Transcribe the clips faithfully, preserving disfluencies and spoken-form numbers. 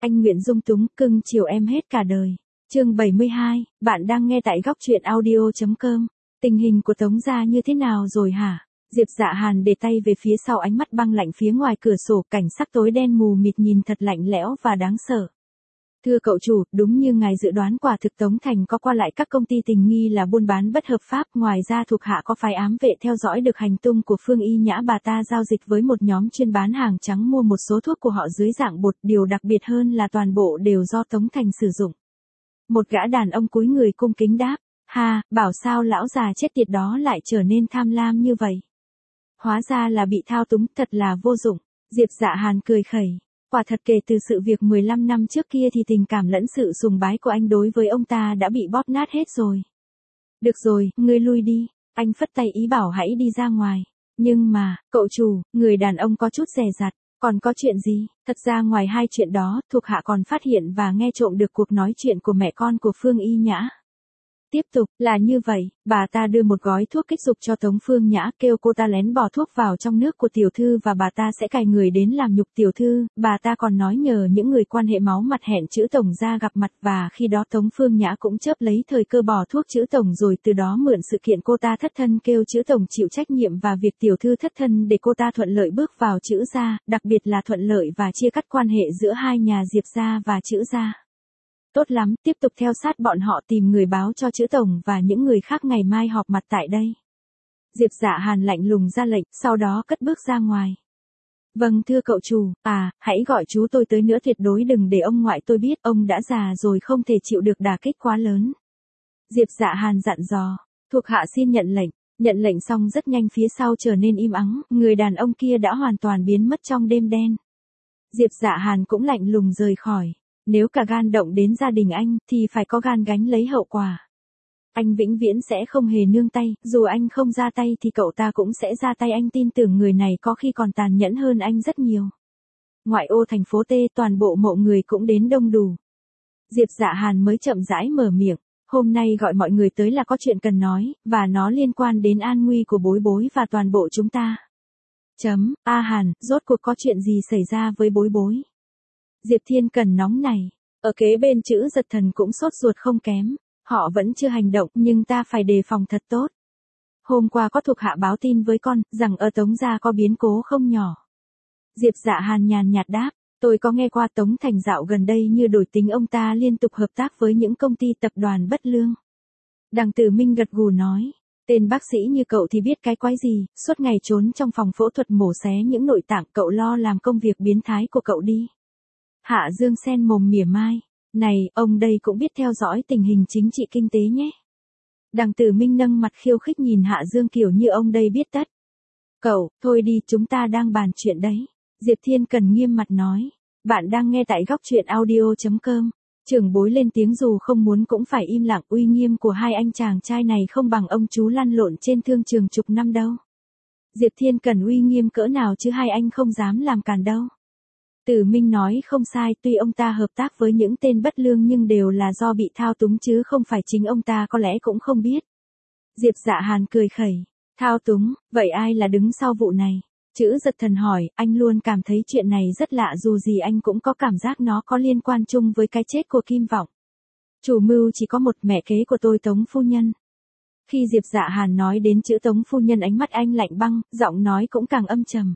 Anh nguyện dung túng cưng chiều em hết cả đời. Chương bảy mươi hai, bạn đang nghe tại góc truyện audio.com. Tình hình của Tống gia như thế nào rồi hả? Diệp Dạ Hàn để tay về phía sau, ánh mắt băng lạnh phía ngoài cửa sổ, cảnh sắc tối đen mù mịt nhìn thật lạnh lẽo và đáng sợ. Thưa cậu chủ, đúng như ngài dự đoán, quả thực Tống Thành có qua lại các công ty tình nghi là buôn bán bất hợp pháp, ngoài ra thuộc hạ có phái ám vệ theo dõi được hành tung của Phương Y Nhã, bà ta giao dịch với một nhóm chuyên bán hàng trắng mua một số thuốc của họ dưới dạng bột, điều đặc biệt hơn là toàn bộ đều do Tống Thành sử dụng. Một gã đàn ông cúi người cung kính đáp, ha, bảo sao lão già chết tiệt đó lại trở nên tham lam như vậy. Hóa ra là bị thao túng, thật là vô dụng. Diệp Dạ Hàn cười khẩy. Quả thật kể từ sự việc mười lăm năm trước kia thì tình cảm lẫn sự sùng bái của anh đối với ông ta đã bị bóp nát hết rồi. Được rồi, ngươi lui đi. Anh phất tay ý bảo hãy đi ra ngoài. Nhưng mà, cậu chủ, người đàn ông có chút dè dặt. Còn có chuyện gì? Thật ra ngoài hai chuyện đó, thuộc hạ còn phát hiện và nghe trộm được cuộc nói chuyện của mẹ con của Phương Y Nhã. Tiếp tục, là như vậy, bà ta đưa một gói thuốc kích dục cho Tống Phương Nhã, kêu cô ta lén bỏ thuốc vào trong nước của tiểu thư và bà ta sẽ cài người đến làm nhục tiểu thư, bà ta còn nói nhờ những người quan hệ máu mặt hẹn chữ tổng ra gặp mặt, và khi đó Tống Phương Nhã cũng chớp lấy thời cơ bỏ thuốc chữ tổng, rồi từ đó mượn sự kiện cô ta thất thân kêu chữ tổng chịu trách nhiệm và việc tiểu thư thất thân để cô ta thuận lợi bước vào chữ gia, đặc biệt là thuận lợi và chia cắt quan hệ giữa hai nhà Diệp gia và chữ gia. Tốt lắm, tiếp tục theo sát bọn họ, tìm người báo cho chữ tổng và những người khác ngày mai họp mặt tại đây. Diệp Dạ Hàn lạnh lùng ra lệnh, sau đó cất bước ra ngoài. Vâng thưa cậu chủ, à, hãy gọi chú tôi tới nữa, tuyệt đối đừng để ông ngoại tôi biết, ông đã già rồi không thể chịu được đả kích quá lớn. Diệp Dạ Hàn dặn dò, thuộc hạ xin nhận lệnh. Nhận lệnh xong rất nhanh phía sau trở nên im ắng, người đàn ông kia đã hoàn toàn biến mất trong đêm đen. Diệp Dạ Hàn cũng lạnh lùng rời khỏi. Nếu cả gan động đến gia đình anh, thì phải có gan gánh lấy hậu quả. Anh vĩnh viễn sẽ không hề nương tay, dù anh không ra tay thì cậu ta cũng sẽ ra tay, anh tin tưởng người này có khi còn tàn nhẫn hơn anh rất nhiều. Ngoại ô thành phố T, toàn bộ mộ người cũng đến đông đủ. Diệp Dạ Hàn mới chậm rãi mở miệng, hôm nay gọi mọi người tới là có chuyện cần nói, và nó liên quan đến an nguy của Bối Bối và toàn bộ chúng ta. Chấm, A Hàn, rốt cuộc có chuyện gì xảy ra với Bối Bối? Diệp Thiên Cần nóng này, ở kế bên chữ Giật Thần cũng sốt ruột không kém, họ vẫn chưa hành động nhưng ta phải đề phòng thật tốt. Hôm qua có thuộc hạ báo tin với con, rằng ở Tống gia có biến cố không nhỏ. Diệp Dạ Hàn nhàn nhạt đáp, tôi có nghe qua Tống Thành dạo gần đây như đổi tính, ông ta liên tục hợp tác với những công ty tập đoàn bất lương. Đằng Tử Minh gật gù nói, tên bác sĩ như cậu thì biết cái quái gì, suốt ngày trốn trong phòng phẫu thuật mổ xé những nội tạng, cậu lo làm công việc biến thái của cậu đi. Hạ Dương sen mồm mỉa mai, này, ông đây cũng biết theo dõi tình hình chính trị kinh tế nhé. Đằng Tử Minh nâng mặt khiêu khích nhìn Hạ Dương kiểu như ông đây biết tất. Cậu, thôi đi, chúng ta đang bàn chuyện đấy. Diệp Thiên Cần nghiêm mặt nói, bạn đang nghe tại góc truyện audio.com. Trưởng bối lên tiếng dù không muốn cũng phải im lặng, uy nghiêm của hai anh chàng trai này không bằng ông chú lăn lộn trên thương trường chục năm đâu. Diệp Thiên Cần uy nghiêm cỡ nào chứ hai anh không dám làm càn đâu. Tử Minh nói không sai, tuy ông ta hợp tác với những tên bất lương nhưng đều là do bị thao túng chứ không phải chính ông ta, có lẽ cũng không biết. Diệp Dạ Hàn cười khẩy, thao túng, vậy ai là đứng sau vụ này? Chữ Giật Thần hỏi, anh luôn cảm thấy chuyện này rất lạ, dù gì anh cũng có cảm giác nó có liên quan chung với cái chết của Kim Vọng. Chủ mưu chỉ có một, mẹ kế của tôi Tống phu nhân. Khi Diệp Dạ Hàn nói đến chữ Tống phu nhân, ánh mắt anh lạnh băng, giọng nói cũng càng âm trầm.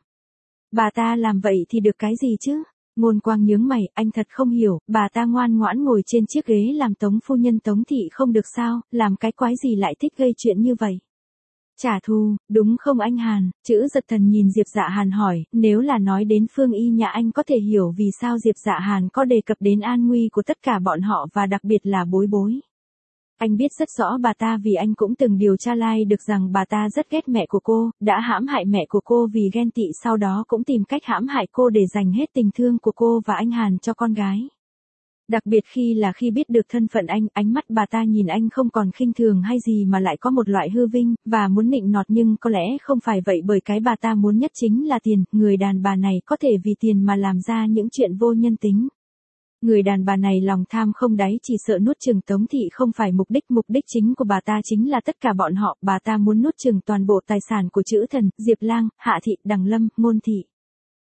Bà ta làm vậy thì được cái gì chứ? Ngôn Quang nhướng mày, anh thật không hiểu, bà ta ngoan ngoãn ngồi trên chiếc ghế làm Tống phu nhân Tống thị không được sao, làm cái quái gì lại thích gây chuyện như vậy? Trả thù, đúng không anh Hàn? Chữ Giật Thần nhìn Diệp Dạ Hàn hỏi, nếu là nói đến Phương Y Nhã anh có thể hiểu vì sao Diệp Dạ Hàn có đề cập đến an nguy của tất cả bọn họ và đặc biệt là Bối Bối. Anh biết rất rõ bà ta vì anh cũng từng điều tra lai được rằng bà ta rất ghét mẹ của cô, đã hãm hại mẹ của cô vì ghen tị, sau đó cũng tìm cách hãm hại cô để dành hết tình thương của cô và anh Hàn cho con gái. Đặc biệt khi là khi biết được thân phận anh, ánh mắt bà ta nhìn anh không còn khinh thường hay gì mà lại có một loại hư vinh, và muốn nịnh nọt, nhưng có lẽ không phải vậy, bởi cái bà ta muốn nhất chính là tiền, người đàn bà này có thể vì tiền mà làm ra những chuyện vô nhân tính. Người đàn bà này lòng tham không đáy, chỉ sợ nuốt chửng Tống thị không phải mục đích, mục đích chính của bà ta chính là tất cả bọn họ, bà ta muốn nuốt chửng toàn bộ tài sản của Chữ Thần, Diệp Lang, Hạ thị, Đằng Lâm, Ngôn thị.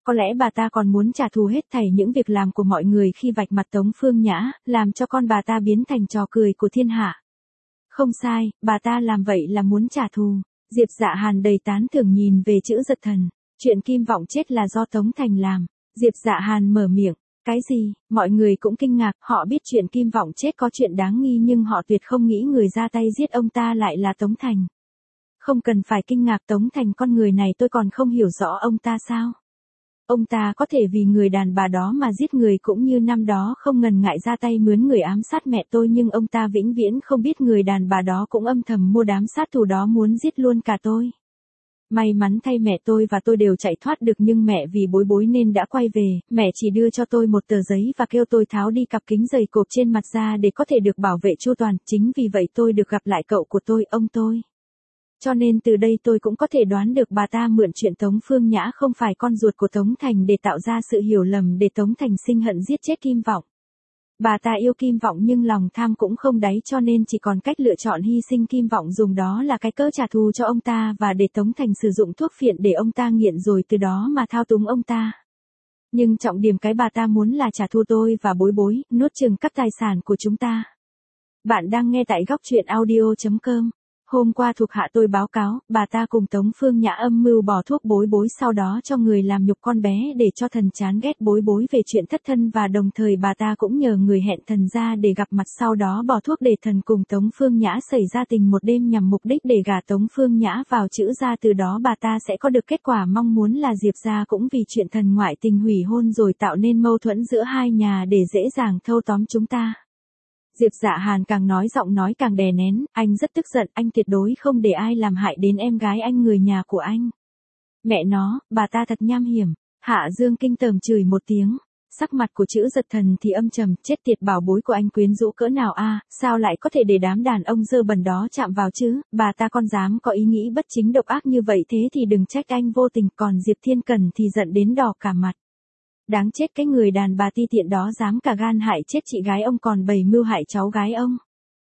Có lẽ bà ta còn muốn trả thù hết thảy những việc làm của mọi người khi vạch mặt Tống Phương Nhã, làm cho con bà ta biến thành trò cười của thiên hạ. Không sai, bà ta làm vậy là muốn trả thù. Diệp Dạ Hàn đầy tán thưởng nhìn về chữ Giật Thần. Chuyện Kim Vọng chết là do Tống Thành làm. Diệp Dạ Hàn mở miệng. Cái gì? Mọi người cũng kinh ngạc, họ biết chuyện Kim Vọng chết có chuyện đáng nghi nhưng họ tuyệt không nghĩ người ra tay giết ông ta lại là Tống Thành. Không cần phải kinh ngạc, Tống Thành con người này tôi còn không hiểu rõ ông ta sao. Ông ta có thể vì người đàn bà đó mà giết người cũng như năm đó không ngần ngại ra tay mướn người ám sát mẹ tôi, nhưng ông ta vĩnh viễn không biết người đàn bà đó cũng âm thầm mua đám sát thủ đó muốn giết luôn cả tôi. May mắn thay mẹ tôi và tôi đều chạy thoát được, nhưng mẹ vì bối rối nên đã quay về, mẹ chỉ đưa cho tôi một tờ giấy và kêu tôi tháo đi cặp kính dày cộp trên mặt ra để có thể được bảo vệ chu toàn, chính vì vậy tôi được gặp lại cậu của tôi, ông tôi. Cho nên từ đây tôi cũng có thể đoán được bà ta mượn chuyện Tống Phương Nhã không phải con ruột của Tống Thành để tạo ra sự hiểu lầm để Tống Thành sinh hận giết chết Kim Vọng. Bà ta yêu Kim Vọng nhưng lòng tham cũng không đáy, cho nên chỉ còn cách lựa chọn hy sinh Kim Vọng, dùng đó là cái cớ trả thù cho ông ta và để Tống Thành sử dụng thuốc phiện để ông ta nghiện rồi từ đó mà thao túng ông ta. Nhưng trọng điểm cái bà ta muốn là trả thù tôi và bối bối, nuốt chửng các tài sản của chúng ta. Bạn đang nghe tại góc truyện audio chấm com. Hôm qua thuộc hạ tôi báo cáo, bà ta cùng Tống Phương Nhã âm mưu bỏ thuốc bối bối, sau đó cho người làm nhục con bé để cho thần chán ghét bối bối về chuyện thất thân, và đồng thời bà ta cũng nhờ người hẹn thần ra để gặp mặt, sau đó bỏ thuốc để thần cùng Tống Phương Nhã xảy ra tình một đêm nhằm mục đích để gả Tống Phương Nhã vào chữ gia, từ đó bà ta sẽ có được kết quả mong muốn là Diệp gia cũng vì chuyện thần ngoại tình hủy hôn rồi tạo nên mâu thuẫn giữa hai nhà để dễ dàng thâu tóm chúng ta. Diệp Dạ Hàn càng nói giọng nói càng đè nén, anh rất tức giận, anh tuyệt đối không để ai làm hại đến em gái anh, người nhà của anh. Mẹ nó, bà ta thật nham hiểm. Hạ Dương kinh tởm chửi một tiếng. Sắc mặt của chữ Giật Thần thì âm trầm, chết tiệt, bảo bối của anh quyến rũ cỡ nào a, à, sao lại có thể để đám đàn ông dơ bẩn đó chạm vào chứ, bà ta con dám có ý nghĩ bất chính độc ác như vậy, thế thì đừng trách anh vô tình, còn Diệp Thiên Cần thì giận đến đỏ cả mặt. Đáng chết, cái người đàn bà ti tiện đó dám cả gan hại chết chị gái ông còn bày mưu hại cháu gái ông.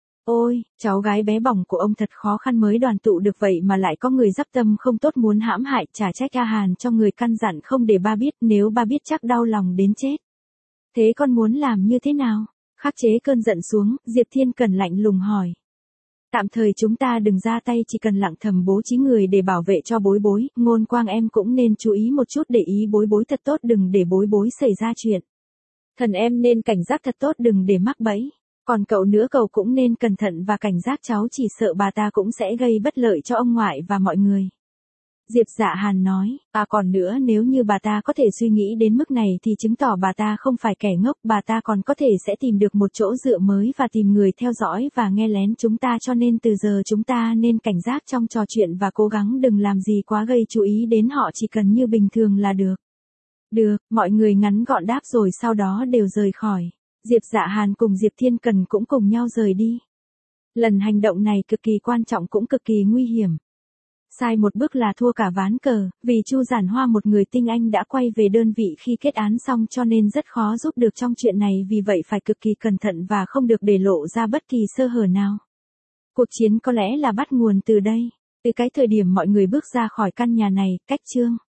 Ôi, cháu gái bé bỏng của ông thật khó khăn mới đoàn tụ được vậy mà lại có người dắp tâm không tốt muốn hãm hại, chả trách A Hàn cho người căn dặn không để ba biết, nếu ba biết chắc đau lòng đến chết. Thế con muốn làm như thế nào? Khắc chế cơn giận xuống, Diệp Thiên Cần lạnh lùng hỏi. Tạm thời chúng ta đừng ra tay, chỉ cần lặng thầm bố trí người để bảo vệ cho bối bối, Ngôn Quang em cũng nên chú ý một chút, để ý bối bối thật tốt, đừng để bối bối xảy ra chuyện. Thần em nên cảnh giác thật tốt, đừng để mắc bẫy. Còn cậu nữa, cậu cũng nên cẩn thận và cảnh giác, cháu chỉ sợ bà ta cũng sẽ gây bất lợi cho ông ngoại và mọi người. Diệp Dạ Hàn nói, à còn nữa, nếu như bà ta có thể suy nghĩ đến mức này thì chứng tỏ bà ta không phải kẻ ngốc, bà ta còn có thể sẽ tìm được một chỗ dựa mới và tìm người theo dõi và nghe lén chúng ta, cho nên từ giờ chúng ta nên cảnh giác trong trò chuyện và cố gắng đừng làm gì quá gây chú ý đến họ, chỉ cần như bình thường là được. Được, mọi người ngắn gọn đáp rồi sau đó đều rời khỏi. Diệp Dạ Hàn cùng Diệp Thiên Cần cũng cùng nhau rời đi. Lần hành động này cực kỳ quan trọng cũng cực kỳ nguy hiểm. Sai một bước là thua cả ván cờ, vì Chu Giản Hoa một người tinh anh đã quay về đơn vị khi kết án xong, cho nên rất khó giúp được trong chuyện này, vì vậy phải cực kỳ cẩn thận và không được để lộ ra bất kỳ sơ hở nào. Cuộc chiến có lẽ là bắt nguồn từ đây, từ cái thời điểm mọi người bước ra khỏi căn nhà này, cách Trương